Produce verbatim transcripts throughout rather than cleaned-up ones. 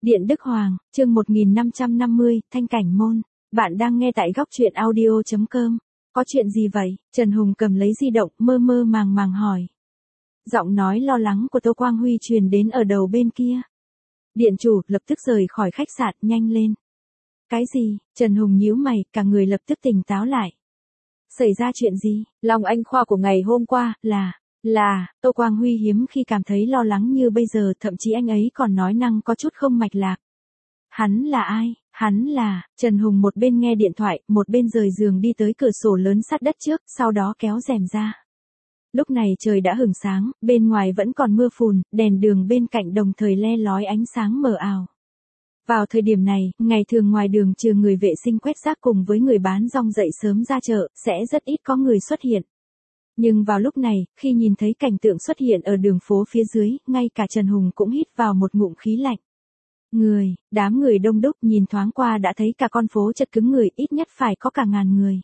Điện Đức Hoàng, chương một nghìn năm trăm năm mươi, Thanh Cảnh Môn. Bạn đang nghe tại góc truyện audio chấm com. Có chuyện gì vậy? Trần Hùng cầm lấy di động, mơ mơ màng màng hỏi. Giọng nói lo lắng của Tô Quang Huy truyền đến ở đầu bên kia. Điện chủ lập tức rời khỏi khách sạn, nhanh lên. Cái gì? Trần Hùng nhíu mày, cả người lập tức tỉnh táo lại. Xảy ra chuyện gì? Long Anh Khoa của ngày hôm qua, là... Là, Tô Quang Huy hiếm khi cảm thấy lo lắng như bây giờ, thậm chí anh ấy còn nói năng có chút không mạch lạc. Hắn là ai? Hắn là, Trần Hùng một bên nghe điện thoại, một bên rời giường đi tới cửa sổ lớn sát đất trước, sau đó kéo rèm ra. Lúc này trời đã hửng sáng, bên ngoài vẫn còn mưa phùn, đèn đường bên cạnh đồng thời le lói ánh sáng mờ ảo. Vào thời điểm này, ngày thường ngoài đường trừ người vệ sinh quét rác cùng với người bán rong dậy sớm ra chợ, sẽ rất ít có người xuất hiện. Nhưng vào lúc này, khi nhìn thấy cảnh tượng xuất hiện ở đường phố phía dưới, ngay cả Trần Hùng cũng hít vào một ngụm khí lạnh. Người, đám người đông đúc, nhìn thoáng qua đã thấy cả con phố chật cứng người, ít nhất phải có cả ngàn người.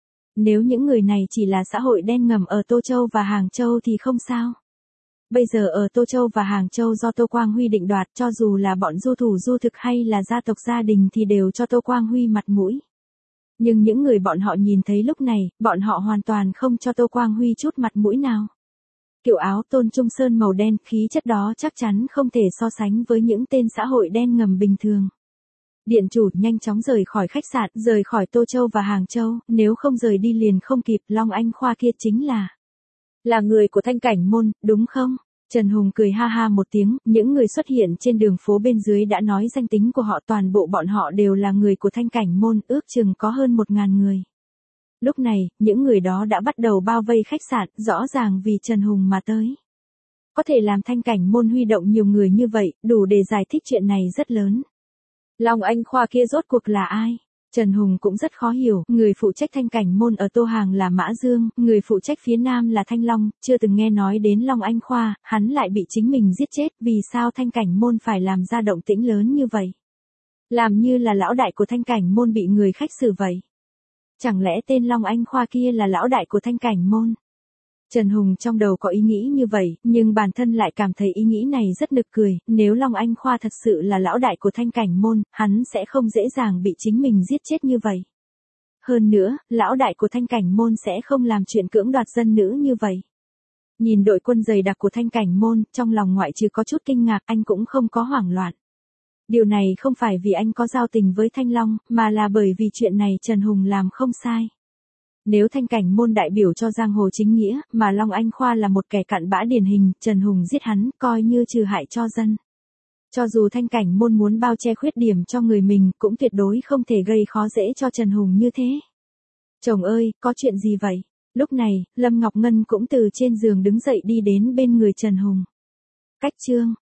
Nếu những người này chỉ là xã hội đen ngầm ở Tô Châu và Hàng Châu thì không sao. Bây giờ ở Tô Châu và Hàng Châu do Tô Quang Huy định đoạt, cho dù là bọn du thủ du thực hay là gia tộc gia đình thì đều cho Tô Quang Huy mặt mũi. Nhưng những người bọn họ nhìn thấy lúc này, bọn họ hoàn toàn không cho Tô Quang Huy chút mặt mũi nào. Kiểu áo tôn trung sơn màu đen, khí chất đó chắc chắn không thể so sánh với những tên xã hội đen ngầm bình thường. Điện chủ nhanh chóng rời khỏi khách sạn, rời khỏi Tô Châu và Hàng Châu, nếu không rời đi liền không kịp. Long Anh Khoa kia chính là... Là người của Thanh Cảnh Môn, đúng không? Trần Hùng cười ha ha một tiếng, những người xuất hiện trên đường phố bên dưới đã nói danh tính của họ, toàn bộ bọn họ đều là người của Thanh Cảnh Môn, ước chừng có hơn một ngàn người. Lúc này, những người đó đã bắt đầu bao vây khách sạn, rõ ràng vì Trần Hùng mà tới. Có thể làm Thanh Cảnh Môn huy động nhiều người như vậy, đủ để giải thích chuyện này rất lớn. Long Anh Khoa kia rốt cuộc là ai? Trần Hùng cũng rất khó hiểu, người phụ trách Thanh Cảnh Môn ở Tô Hàng là Mã Dương, người phụ trách phía Nam là Thanh Long, chưa từng nghe nói đến Long Anh Khoa, hắn lại bị chính mình giết chết, vì sao Thanh Cảnh Môn phải làm ra động tĩnh lớn như vậy? Làm như là lão đại của Thanh Cảnh Môn bị người khách xử vậy. Chẳng lẽ tên Long Anh Khoa kia là lão đại của Thanh Cảnh Môn? Trần Hùng trong đầu có ý nghĩ như vậy, nhưng bản thân lại cảm thấy ý nghĩ này rất nực cười, nếu Long Anh Khoa thật sự là lão đại của Thanh Cảnh Môn, hắn sẽ không dễ dàng bị chính mình giết chết như vậy. Hơn nữa, lão đại của Thanh Cảnh Môn sẽ không làm chuyện cưỡng đoạt dân nữ như vậy. Nhìn đội quân dày đặc của Thanh Cảnh Môn, trong lòng ngoại trừ có chút kinh ngạc, anh cũng không có hoảng loạn. Điều này không phải vì anh có giao tình với Thanh Long, mà là bởi vì chuyện này Trần Hùng làm không sai. Nếu Thanh Cảnh Môn đại biểu cho giang hồ chính nghĩa, mà Long Anh Khoa là một kẻ cặn bã điển hình, Trần Hùng giết hắn, coi như trừ hại cho dân. Cho dù Thanh Cảnh Môn muốn bao che khuyết điểm cho người mình, cũng tuyệt đối không thể gây khó dễ cho Trần Hùng như thế. Chồng ơi, có chuyện gì vậy? Lúc này, Lâm Ngọc Ngân cũng từ trên giường đứng dậy đi đến bên người Trần Hùng. Cách chương,